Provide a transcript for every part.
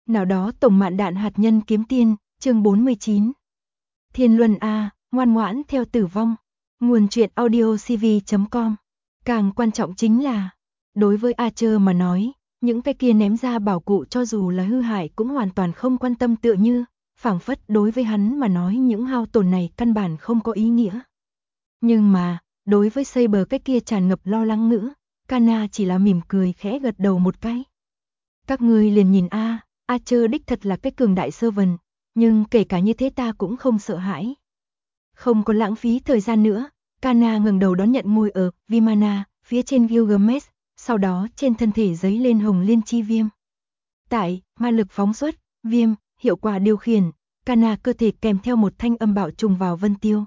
Nào đó tổng mạn đạn hạt nhân kiếm tiên, chương 49. Thiên Luân A, ngoan ngoãn theo tử vong. Nguồn truyện audio cv.com. Càng quan trọng chính là, đối với Archer mà nói, những cái kia ném ra bảo cụ cho dù là hư hại cũng hoàn toàn không quan tâm, tựa như, phảng phất đối với hắn mà nói những hao tổn này căn bản không có ý nghĩa. Nhưng mà, đối với Saber cái kia tràn ngập lo lắng ngữ, Kana chỉ là mỉm cười khẽ gật đầu một cái. Các ngươi liền nhìn a, Archer đích thật là cái cường đại servant, nhưng kể cả như thế ta cũng không sợ hãi. Không có lãng phí thời gian nữa, Kana ngẩng đầu đón nhận môi ở Vimana, phía trên Gilgamesh, sau đó trên thân thể giấy lên hồng liên chi viêm. Tại, ma lực phóng xuất, viêm, hiệu quả điều khiển, Kana cơ thể kèm theo một thanh âm bạo trùng vào vân tiêu.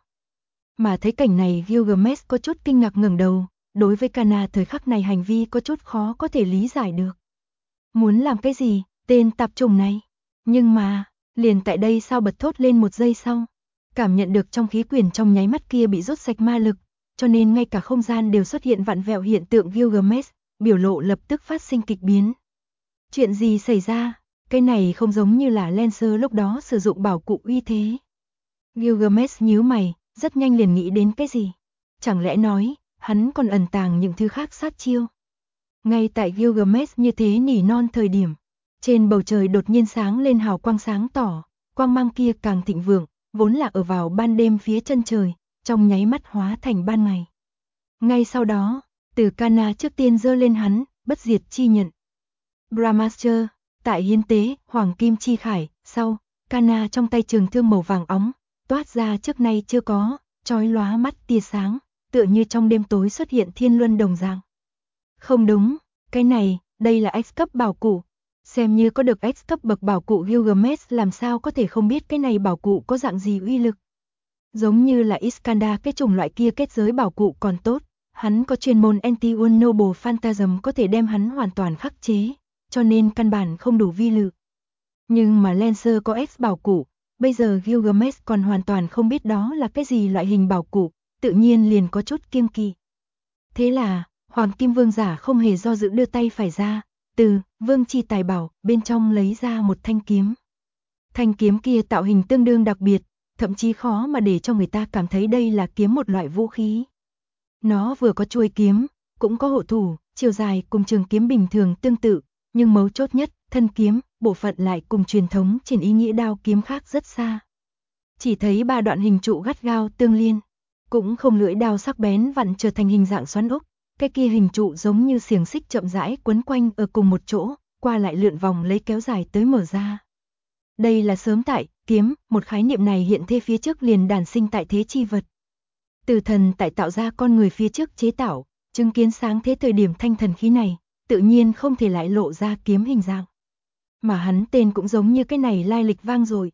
Mà thấy cảnh này Gilgamesh có chút kinh ngạc ngẩng đầu, đối với Kana thời khắc này hành vi có chút khó có thể lý giải được. Muốn làm cái gì, tên tạp trùng này? Nhưng mà, liền tại đây sao bật thốt lên một giây sau, cảm nhận được trong khí quyển trong nháy mắt kia bị rút sạch ma lực, cho nên ngay cả không gian đều xuất hiện vặn vẹo hiện tượng. Gilgamesh, biểu lộ lập tức phát sinh kịch biến. Chuyện gì xảy ra? Cái này không giống như là Lancer lúc đó sử dụng bảo cụ uy thế. Gilgamesh nhíu mày, rất nhanh liền nghĩ đến cái gì? Chẳng lẽ nói, hắn còn ẩn tàng những thứ khác sát chiêu? Ngay tại Gilgamesh như thế nỉ non thời điểm, trên bầu trời đột nhiên sáng lên hào quang sáng tỏ, quang mang kia càng thịnh vượng, vốn là ở vào ban đêm phía chân trời, trong nháy mắt hóa thành ban ngày. Ngay sau đó, từ Kana trước tiên giơ lên hắn, bất diệt chi nhận. Brahmastra, tại hiến tế, hoàng kim chi khải, sau, Kana trong tay trường thương màu vàng óng, toát ra trước nay chưa có, chói lóa mắt tia sáng, tựa như trong đêm tối xuất hiện thiên luân đồng dạng. Không đúng, cái này, đây là X cấp bảo cụ. Xem như có được X cấp bậc bảo cụ, Gilgamesh làm sao có thể không biết cái này bảo cụ có dạng gì uy lực. Giống như là Iskandar cái chủng loại kia kết giới bảo cụ còn tốt, hắn có chuyên môn Anti-Noble Phantasm có thể đem hắn hoàn toàn khắc chế, cho nên căn bản không đủ vi lực. Nhưng mà Lancer có X bảo cụ, bây giờ Gilgamesh còn hoàn toàn không biết đó là cái gì loại hình bảo cụ, tự nhiên liền có chút kiêng kỵ. Thế là, Hoàng Kim Vương giả không hề do dự đưa tay phải ra, từ Vương Chi Tài Bảo bên trong lấy ra một thanh kiếm. Thanh kiếm kia tạo hình tương đương đặc biệt, thậm chí khó mà để cho người ta cảm thấy đây là kiếm một loại vũ khí. Nó vừa có chuôi kiếm, cũng có hộ thủ, chiều dài cùng trường kiếm bình thường tương tự, nhưng mấu chốt nhất, thân kiếm, bộ phận lại cùng truyền thống trên ý nghĩa đao kiếm khác rất xa. Chỉ thấy ba đoạn hình trụ gắt gao tương liên, cũng không lưỡi đao sắc bén vặn trở thành hình dạng xoắn ốc. Cái kia hình trụ giống như xiềng xích chậm rãi quấn quanh ở cùng một chỗ, qua lại lượn vòng lấy kéo dài tới mở ra. Đây là sớm tại, kiếm, một khái niệm này hiện thế phía trước liền đản sinh tại thế chi vật. Từ thần tại tạo ra con người phía trước chế tạo, chứng kiến sáng thế thời điểm thanh thần khí này, tự nhiên không thể lại lộ ra kiếm hình dạng. Mà hắn tên cũng giống như cái này lai lịch vang dội.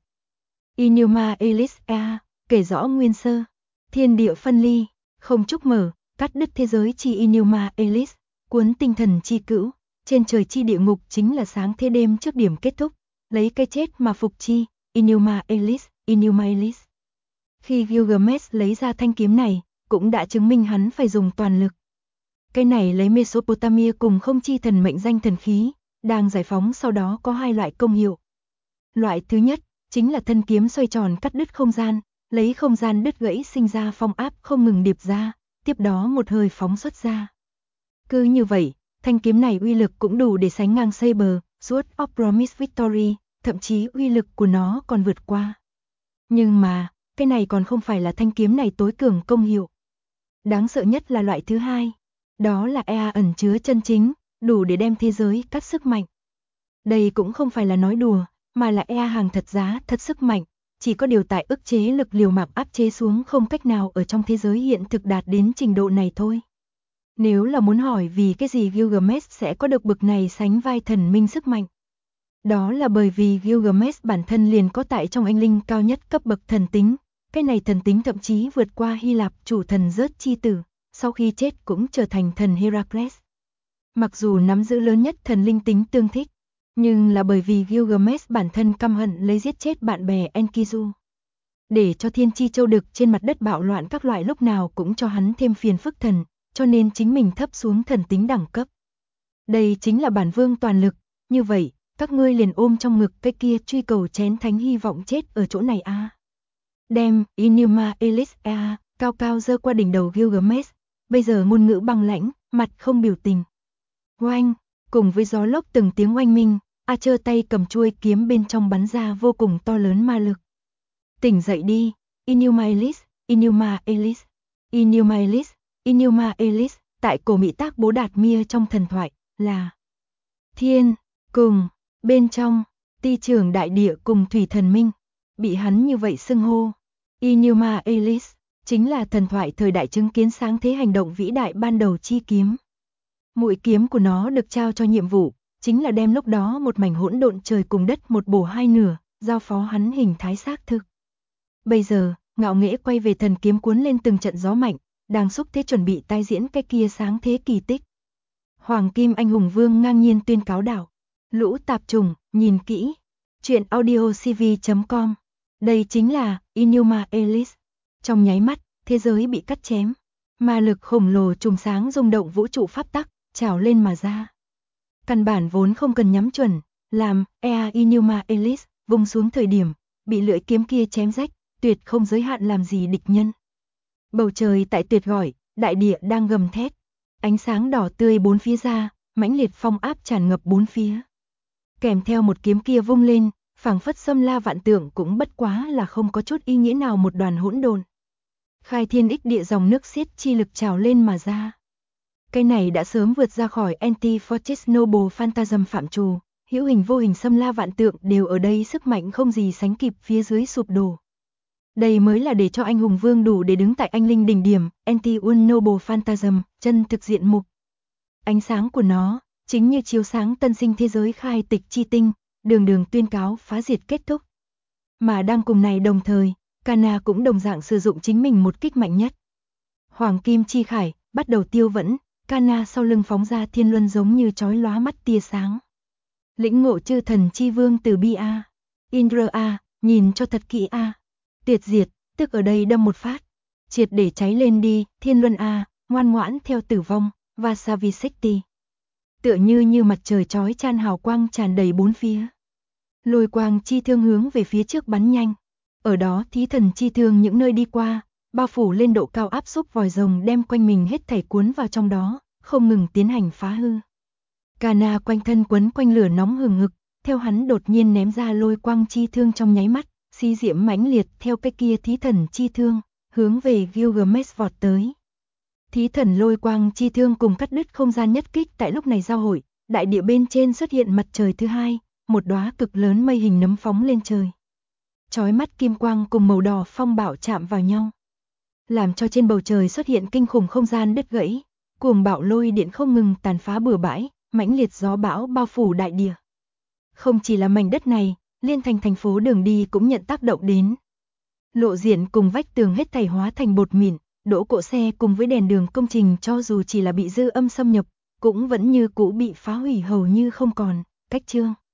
Enuma Elish A, kể rõ nguyên sơ, thiên địa phân ly, không trúc mở, cắt đứt thế giới chi Enuma Elish, cuốn tinh thần chi cữu, trên trời chi địa ngục chính là sáng thế đêm trước điểm kết thúc, lấy cái chết mà phục chi, Enuma Elish, Enuma Elish. Khi Gilgamesh lấy ra thanh kiếm này, cũng đã chứng minh hắn phải dùng toàn lực. Cái này lấy Mesopotamia cùng không chi thần mệnh danh thần khí, đang giải phóng sau đó có hai loại công hiệu. Loại thứ nhất, chính là thân kiếm xoay tròn cắt đứt không gian, lấy không gian đứt gãy sinh ra phong áp không ngừng điệp ra, tiếp đó một hơi phóng xuất ra. Cứ như vậy, thanh kiếm này uy lực cũng đủ để sánh ngang Saber, Sword of Promise Victory, thậm chí uy lực của nó còn vượt qua. Nhưng mà, cái này còn không phải là thanh kiếm này tối cường công hiệu. Đáng sợ nhất là loại thứ hai, đó là Ea ẩn chứa chân chính, đủ để đem thế giới cắt sức mạnh. Đây cũng không phải là nói đùa, mà là Ea hàng thật giá thật sức mạnh, chỉ có điều tại ức chế lực liều mạng áp chế xuống không cách nào ở trong thế giới hiện thực đạt đến trình độ này thôi. Nếu là muốn hỏi vì cái gì Gilgamesh sẽ có được bực này sánh vai thần minh sức mạnh, đó là bởi vì Gilgamesh bản thân liền có tại trong anh linh cao nhất cấp bậc thần tính, cái này thần tính thậm chí vượt qua Hy Lạp chủ thần Zeus chi tử, sau khi chết cũng trở thành thần Heracles. Mặc dù nắm giữ lớn nhất thần linh tính tương thích, nhưng là bởi vì Gilgamesh bản thân căm hận lấy giết chết bạn bè Enkidu. Để cho thiên chi châu đực trên mặt đất bạo loạn các loại lúc nào cũng cho hắn thêm phiền phức thần, cho nên chính mình thấp xuống thần tính đẳng cấp. Đây chính là bản vương toàn lực, như vậy, các ngươi liền ôm trong ngực cái kia truy cầu chén thánh hy vọng chết ở chỗ này a. Đem Enuma Elish cao cao giơ qua đỉnh đầu Gilgamesh, bây giờ ngôn ngữ băng lãnh, mặt không biểu tình. Oanh, cùng với gió lốc từng tiếng oanh minh, Archer tay cầm chuôi kiếm bên trong bắn ra vô cùng to lớn ma lực. Tỉnh dậy đi, Enuma Elish, Enuma Elish, Enuma Elish, Enuma Elish, tại cổ Mỹ Tác Bố Đạt Mia trong thần thoại, là thiên, cùng, bên trong, ti trưởng đại địa cùng thủy thần minh, bị hắn như vậy xưng hô. Enuma Elish, chính là thần thoại thời đại chứng kiến sáng thế hành động vĩ đại ban đầu chi kiếm. Mũi kiếm của nó được trao cho nhiệm vụ, chính là đem lúc đó một mảnh hỗn độn trời cùng đất một bổ hai nửa, giao phó hắn hình thái xác thực. Bây giờ, ngạo nghễ quay về thần kiếm cuốn lên từng trận gió mạnh, đang xúc thế chuẩn bị tái diễn cái kia sáng thế kỳ tích. Hoàng Kim Anh Hùng Vương ngang nhiên tuyên cáo đạo. Lũ tạp trùng, nhìn kỹ. Chuyện audiocv.com. Đây chính là Enuma Elish. Trong nháy mắt, thế giới bị cắt chém. Ma lực khổng lồ trùm sáng rung động vũ trụ pháp tắc, trào lên mà ra. Căn bản vốn không cần nhắm chuẩn, làm Enuma Elish vung xuống thời điểm, bị lưỡi kiếm kia chém rách, tuyệt không giới hạn làm gì địch nhân. Bầu trời tại tuyệt gọi, đại địa đang gầm thét. Ánh sáng đỏ tươi bốn phía ra, mãnh liệt phong áp tràn ngập bốn phía. Kèm theo một kiếm kia vung lên, phảng phất xâm la vạn tượng cũng bất quá là không có chút ý nghĩa nào một đoàn hỗn độn. Khai thiên ích địa dòng nước xiết chi lực trào lên mà ra. Cái này đã sớm vượt ra khỏi Anti-Fortress Noble Phantasm phạm trù, hữu hình vô hình xâm la vạn tượng đều ở đây sức mạnh không gì sánh kịp phía dưới sụp đổ. Đây mới là để cho anh hùng vương đủ để đứng tại anh linh đỉnh điểm, Anti-Noble Phantasm, chân thực diện mục. Ánh sáng của nó, chính như chiếu sáng tân sinh thế giới khai tịch chi tinh, đường đường tuyên cáo phá diệt kết thúc. Mà đang cùng này đồng thời, Kana cũng đồng dạng sử dụng chính mình một kích mạnh nhất. Hoàng Kim Chi Khải, bắt đầu tiêu vẫn, Kana sau lưng phóng ra thiên luân giống như chói lóa mắt tia sáng. Lĩnh ngộ chư thần chi vương từ bi a. Indra a, nhìn cho thật kỹ a. Tuyệt diệt, tức ở đây đâm một phát. Triệt để cháy lên đi, thiên luân a, ngoan ngoãn theo tử vong, Vasavisekti. Tựa như mặt trời chói chan hào quang tràn đầy bốn phía. Lôi quang chi thương hướng về phía trước bắn nhanh. Ở đó thí thần chi thương những nơi đi qua, bao phủ lên độ cao áp xúc vòi rồng đem quanh mình hết thảy cuốn vào trong đó, không ngừng tiến hành phá hư. Kana quanh thân quấn quanh lửa nóng hừng hực, theo hắn đột nhiên ném ra lôi quang chi thương trong nháy mắt, xí diễm mãnh liệt theo cái kia thí thần chi thương, hướng về Gilgamesh vọt tới. Thí thần lôi quang chi thương cùng cắt đứt không gian nhất kích tại lúc này giao hội, đại địa bên trên xuất hiện mặt trời thứ hai, một đóa cực lớn mây hình nấm phóng lên trời. Chói mắt kim quang cùng màu đỏ phong bạo chạm vào nhau, làm cho trên bầu trời xuất hiện kinh khủng không gian đứt gãy, cuồng bạo lôi điện không ngừng tàn phá bừa bãi, mãnh liệt gió bão bao phủ đại địa. Không chỉ là mảnh đất này, liên thành phố đường đi cũng nhận tác động đến. Lộ diện cùng vách tường hết thảy hóa thành bột mịn, đỗ cộ xe cùng với đèn đường công trình cho dù chỉ là bị dư âm xâm nhập, cũng vẫn như cũ bị phá hủy hầu như không còn, cách chương.